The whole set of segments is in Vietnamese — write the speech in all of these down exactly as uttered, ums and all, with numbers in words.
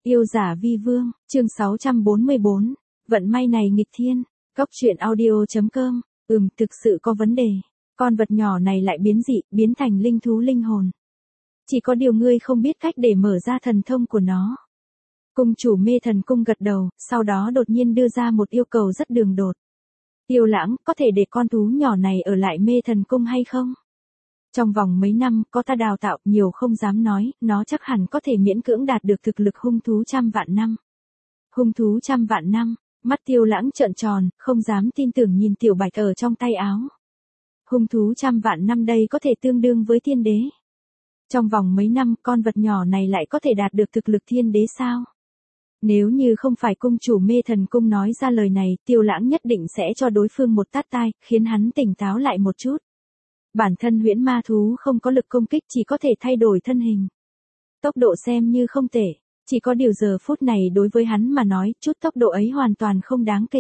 Yêu giả vi vương, chương sáu trăm bốn mươi bốn, vận may này nghịch thiên, cóc truyện audio.com, ừm thực sự có vấn đề, con vật nhỏ này lại biến dị, biến thành linh thú linh hồn. Chỉ có điều ngươi không biết cách để mở ra thần thông của nó. Cung chủ Mê Thần Cung gật đầu, sau đó đột nhiên đưa ra một yêu cầu rất đường đột. Tiêu Lãng, có thể để con thú nhỏ này ở lại Mê Thần Cung hay không? Trong vòng mấy năm, có ta đào tạo, nhiều không dám nói, nó chắc hẳn có thể miễn cưỡng đạt được thực lực hung thú trăm vạn năm. Hung thú trăm vạn năm, mắt Tiêu Lãng trợn tròn, không dám tin tưởng nhìn tiểu bạch ở trong tay áo. Hung thú trăm vạn năm đây có thể tương đương với thiên đế. Trong vòng mấy năm, con vật nhỏ này lại có thể đạt được thực lực thiên đế sao? Nếu như không phải cung chủ Mê Thần Cung nói ra lời này, Tiêu Lãng nhất định sẽ cho đối phương một tát tai, khiến hắn tỉnh táo lại một chút. Bản thân huyễn ma thú không có lực công kích, chỉ có thể thay đổi thân hình. Tốc độ xem như không tệ, chỉ có điều giờ phút này đối với hắn mà nói, chút tốc độ ấy hoàn toàn không đáng kể.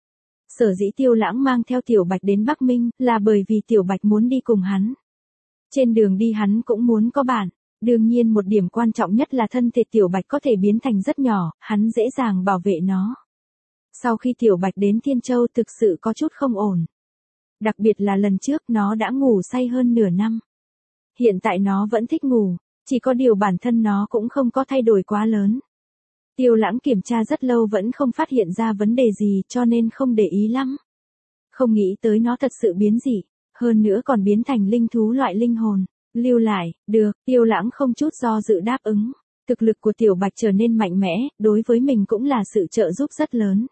Sở dĩ Tiêu Lãng mang theo Tiểu Bạch đến Bắc Minh, là bởi vì Tiểu Bạch muốn đi cùng hắn. Trên đường đi hắn cũng muốn có bạn. Đương nhiên một điểm quan trọng nhất là thân thể Tiểu Bạch có thể biến thành rất nhỏ, hắn dễ dàng bảo vệ nó. Sau khi Tiểu Bạch đến Thiên Châu thực sự có chút không ổn. Đặc biệt là lần trước nó đã ngủ say hơn nửa năm. Hiện tại nó vẫn thích ngủ, chỉ có điều bản thân nó cũng không có thay đổi quá lớn. Tiêu Lãng kiểm tra rất lâu vẫn không phát hiện ra vấn đề gì cho nên không để ý lắm. Không nghĩ tới nó thật sự biến dị, hơn nữa còn biến thành linh thú loại linh hồn. Lưu lại, được, Tiêu Lãng không chút do dự đáp ứng. Thực lực của Tiểu Bạch trở nên mạnh mẽ, đối với mình cũng là sự trợ giúp rất lớn.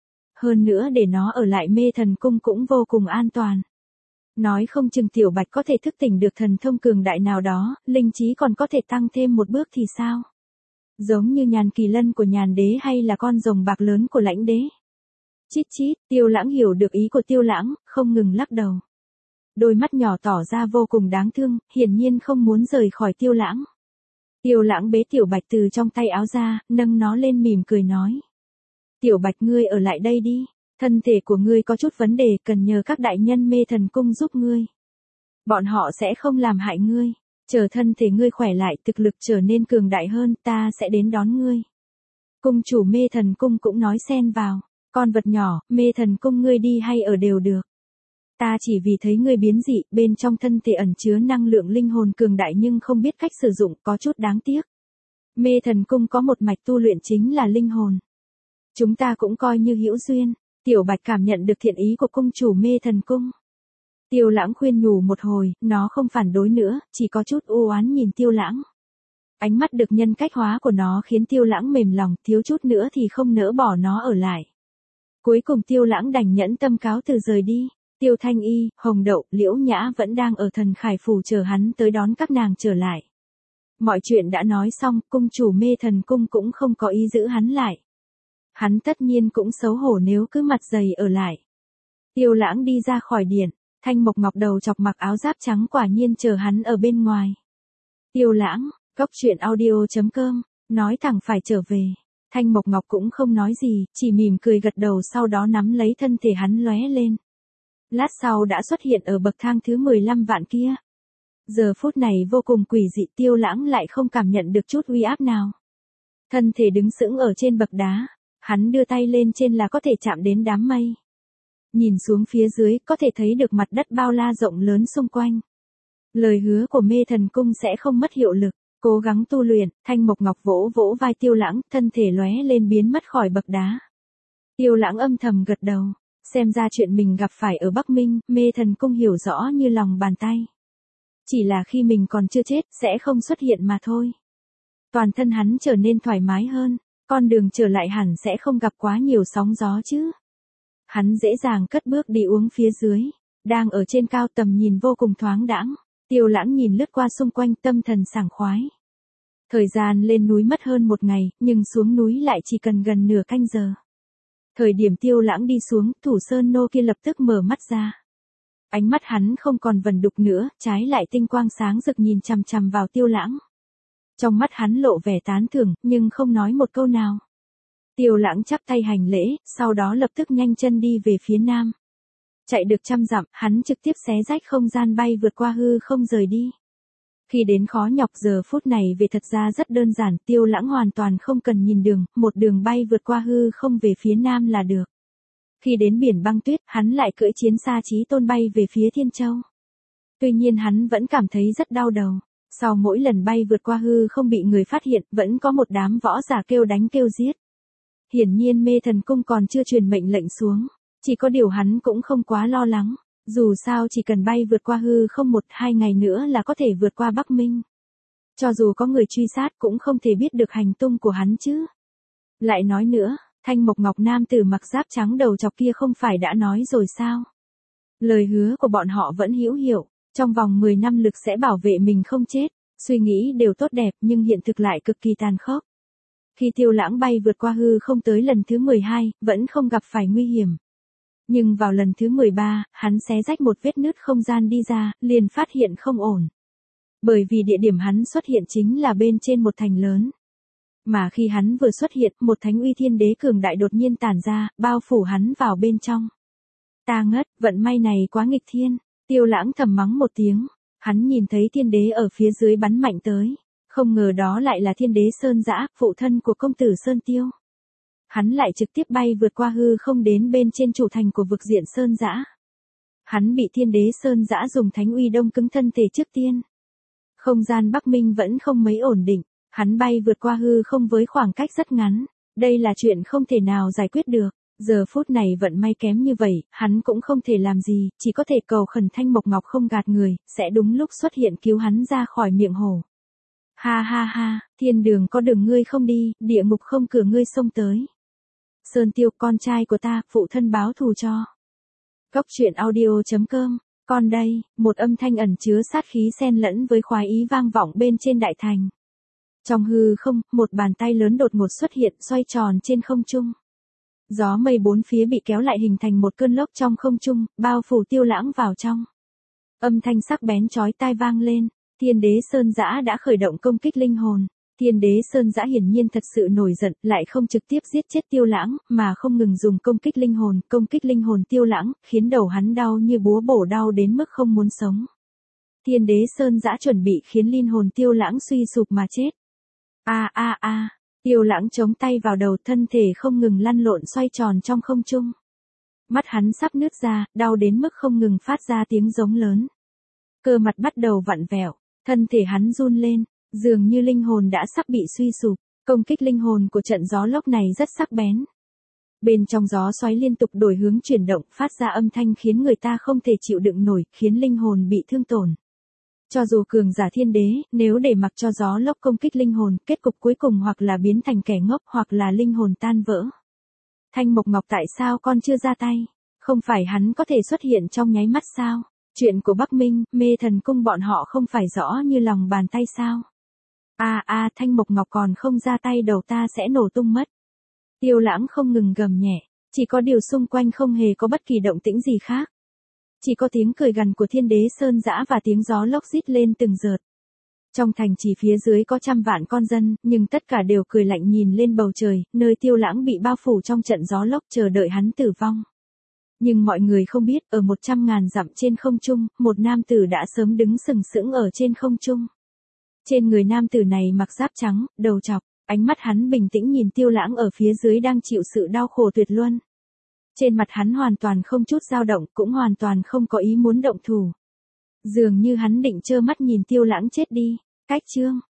Hơn nữa để nó ở lại Mê Thần Cung cũng vô cùng an toàn. Nói không chừng Tiểu Bạch có thể thức tỉnh được thần thông cường đại nào đó, linh trí còn có thể tăng thêm một bước thì sao? Giống như Nhàn Kỳ Lân của Nhàn Đế hay là con rồng bạc lớn của Lãnh Đế. Chít chít, Tiêu Lãng hiểu được ý của Tiêu Lãng, không ngừng lắc đầu. Đôi mắt nhỏ tỏ ra vô cùng đáng thương, hiển nhiên không muốn rời khỏi Tiêu Lãng. Tiêu Lãng bế Tiểu Bạch từ trong tay áo ra, nâng nó lên mỉm cười nói. Tiểu Bạch ngươi ở lại đây đi, thân thể của ngươi có chút vấn đề cần nhờ các đại nhân Mê Thần Cung giúp ngươi. Bọn họ sẽ không làm hại ngươi, chờ thân thể ngươi khỏe lại thực lực trở nên cường đại hơn ta sẽ đến đón ngươi. Cung chủ Mê Thần Cung cũng nói xen vào, con vật nhỏ, Mê Thần Cung ngươi đi hay ở đều được. Ta chỉ vì thấy ngươi biến dị, bên trong thân thể ẩn chứa năng lượng linh hồn cường đại nhưng không biết cách sử dụng, có chút đáng tiếc. Mê Thần Cung có một mạch tu luyện chính là linh hồn. Chúng ta cũng coi như hữu duyên. Tiểu Bạch cảm nhận được thiện ý của cung chủ Mê Thần Cung. Tiêu Lãng khuyên nhủ một hồi, nó không phản đối nữa, chỉ có chút u oán nhìn Tiêu Lãng. Ánh mắt được nhân cách hóa của nó khiến Tiêu Lãng mềm lòng, thiếu chút nữa thì không nỡ bỏ nó ở lại. Cuối cùng Tiêu Lãng đành nhẫn tâm cáo từ rời đi. Tiêu Thanh Y, Hồng Đậu, Liễu Nhã vẫn đang ở Thần Khải Phủ chờ hắn tới đón các nàng trở lại. Mọi chuyện đã nói xong, cung chủ Mê Thần Cung cũng không có ý giữ hắn lại. Hắn tất nhiên cũng xấu hổ nếu cứ mặt dày ở lại. Tiêu Lãng đi ra khỏi điện, Thanh Mộc Ngọc đầu chọc mặc áo giáp trắng quả nhiên chờ hắn ở bên ngoài. Tiêu Lãng, cóc truyện audio.com, nói thẳng phải trở về. Thanh Mộc Ngọc cũng không nói gì, chỉ mỉm cười gật đầu sau đó nắm lấy thân thể hắn lóe lên. Lát sau đã xuất hiện ở bậc thang thứ mười lăm vạn kia. Giờ phút này vô cùng quỷ dị, Tiêu Lãng lại không cảm nhận được chút uy áp nào. Thân thể đứng sững ở trên bậc đá, hắn đưa tay lên trên là có thể chạm đến đám mây. Nhìn xuống phía dưới có thể thấy được mặt đất bao la rộng lớn xung quanh. Lời hứa của Mê Thần Cung sẽ không mất hiệu lực, cố gắng tu luyện, Thanh Mộc Ngọc vỗ vỗ vai Tiêu Lãng, thân thể lóe lên biến mất khỏi bậc đá. Tiêu Lãng âm thầm gật đầu. Xem ra chuyện mình gặp phải ở Bắc Minh, Mê Thần Cung hiểu rõ như lòng bàn tay. Chỉ là khi mình còn chưa chết, sẽ không xuất hiện mà thôi. Toàn thân hắn trở nên thoải mái hơn, con đường trở lại hẳn sẽ không gặp quá nhiều sóng gió chứ. Hắn dễ dàng cất bước đi uống phía dưới, đang ở trên cao tầm nhìn vô cùng thoáng đãng. Tiêu Lãng nhìn lướt qua xung quanh tâm thần sảng khoái. Thời gian lên núi mất hơn một ngày, nhưng xuống núi lại chỉ cần gần nửa canh giờ. Thời điểm Tiêu Lãng đi xuống, Thủ Sơn Nô kia lập tức mở mắt ra. Ánh mắt hắn không còn vẩn đục nữa, trái lại tinh quang sáng rực nhìn chằm chằm vào Tiêu Lãng. Trong mắt hắn lộ vẻ tán thưởng, nhưng không nói một câu nào. Tiêu Lãng chắp tay hành lễ, sau đó lập tức nhanh chân đi về phía nam. Chạy được trăm dặm, hắn trực tiếp xé rách không gian bay vượt qua hư không rời đi. Khi đến khó nhọc giờ phút này về thật ra rất đơn giản, Tiêu Lãng hoàn toàn không cần nhìn đường, một đường bay vượt qua hư không về phía nam là được. Khi đến biển băng tuyết, hắn lại cưỡi chiến xa Chí Tôn bay về phía Thiên Châu. Tuy nhiên hắn vẫn cảm thấy rất đau đầu. Sau mỗi lần bay vượt qua hư không bị người phát hiện, vẫn có một đám võ giả kêu đánh kêu giết. Hiển nhiên Mê Thần Cung còn chưa truyền mệnh lệnh xuống. Chỉ có điều hắn cũng không quá lo lắng. Dù sao chỉ cần bay vượt qua hư không một hai ngày nữa là có thể vượt qua Bắc Minh. Cho dù có người truy sát cũng không thể biết được hành tung của hắn chứ. Lại nói nữa, Thanh Mộc Ngọc nam tử mặc giáp trắng đầu chọc kia không phải đã nói rồi sao? Lời hứa của bọn họ vẫn hữu hiệu, trong vòng mười năm lực sẽ bảo vệ mình không chết. Suy nghĩ đều tốt đẹp nhưng hiện thực lại cực kỳ tàn khốc. Khi Tiêu Lãng bay vượt qua hư không tới lần thứ mười hai, vẫn không gặp phải nguy hiểm. Nhưng vào lần thứ mười ba, hắn xé rách một vết nứt không gian đi ra, liền phát hiện không ổn. Bởi vì địa điểm hắn xuất hiện chính là bên trên một thành lớn. Mà khi hắn vừa xuất hiện, một thánh uy thiên đế cường đại đột nhiên tản ra, bao phủ hắn vào bên trong. Ta ngất, vận may này quá nghịch thiên. Tiêu Lãng thầm mắng một tiếng. Hắn nhìn thấy thiên đế ở phía dưới bắn mạnh tới. Không ngờ đó lại là thiên đế Sơn Dã, phụ thân của công tử Sơn Tiêu. Hắn lại trực tiếp bay vượt qua hư không đến bên trên chủ thành của vực diện Sơn Dã. Hắn bị thiên đế Sơn Dã dùng thánh uy đông cứng thân thể trước tiên. Không gian Bắc Minh vẫn không mấy ổn định. Hắn bay vượt qua hư không với khoảng cách rất ngắn. Đây là chuyện không thể nào giải quyết được. Giờ phút này vận may kém như vậy, hắn cũng không thể làm gì, chỉ có thể cầu khẩn Thanh Mộc Ngọc không gạt người, sẽ đúng lúc xuất hiện cứu hắn ra khỏi miệng hổ. Ha ha ha, thiên đường có đường ngươi không đi, địa ngục không cửa ngươi xông tới. Sơn Tiêu, con trai của ta, phụ thân báo thù cho. Cốc truyện audio chấm com, con đây, một âm thanh ẩn chứa sát khí xen lẫn với khoái ý vang vọng bên trên đại thành. Trong hư không, một bàn tay lớn đột ngột xuất hiện xoay tròn trên không trung. Gió mây bốn phía bị kéo lại hình thành một cơn lốc trong không trung, bao phủ Tiêu Lãng vào trong. Âm thanh sắc bén chói tai vang lên, Thiên đế Sơn Dã đã khởi động công kích linh hồn. Thiên đế Sơn Dã hiển nhiên thật sự nổi giận, lại không trực tiếp giết chết Tiêu Lãng, mà không ngừng dùng công kích linh hồn, công kích linh hồn Tiêu Lãng, khiến đầu hắn đau như búa bổ đau đến mức không muốn sống. Thiên đế Sơn Dã chuẩn bị khiến linh hồn Tiêu Lãng suy sụp mà chết. A a a, Tiêu Lãng chống tay vào đầu, thân thể không ngừng lăn lộn xoay tròn trong không trung. Mắt hắn sắp nứt ra, đau đến mức không ngừng phát ra tiếng giống lớn. Cơ mặt bắt đầu vặn vẹo, thân thể hắn run lên, dường như linh hồn đã sắp bị suy sụp. Công kích linh hồn của trận gió lốc này rất sắc bén. Bên trong gió xoáy liên tục đổi hướng chuyển động, phát ra âm thanh khiến người ta không thể chịu đựng nổi, khiến linh hồn bị thương tổn. Cho dù cường giả thiên đế, nếu để mặc cho gió lốc công kích linh hồn, kết cục cuối cùng hoặc là biến thành kẻ ngốc hoặc là linh hồn tan vỡ. Thanh Mộc Ngọc, tại sao con chưa ra tay? Không phải hắn có thể xuất hiện trong nháy mắt sao? Chuyện của Bắc Minh, Mê Thần Cung bọn họ không phải rõ như lòng bàn tay sao? A a, Thanh Mộc Ngọc còn không ra tay đầu ta sẽ nổ tung mất. Tiêu Lãng không ngừng gầm nhẹ, chỉ có điều xung quanh không hề có bất kỳ động tĩnh gì khác. Chỉ có tiếng cười gằn của Thiên đế Sơn Dã và tiếng gió lốc rít lên từng đợt. Trong thành trì phía dưới có trăm vạn con dân, nhưng tất cả đều cười lạnh nhìn lên bầu trời, nơi Tiêu Lãng bị bao phủ trong trận gió lốc chờ đợi hắn tử vong. Nhưng mọi người không biết, ở một trăm ngàn dặm trên không trung, một nam tử đã sớm đứng sừng sững ở trên không trung. Trên người nam tử này mặc giáp trắng, đầu trọc, ánh mắt hắn bình tĩnh nhìn Tiêu Lãng ở phía dưới đang chịu sự đau khổ tuyệt luân. Trên mặt hắn hoàn toàn không chút dao động, cũng hoàn toàn không có ý muốn động thủ. Dường như hắn định trơ mắt nhìn Tiêu Lãng chết đi. Cách chương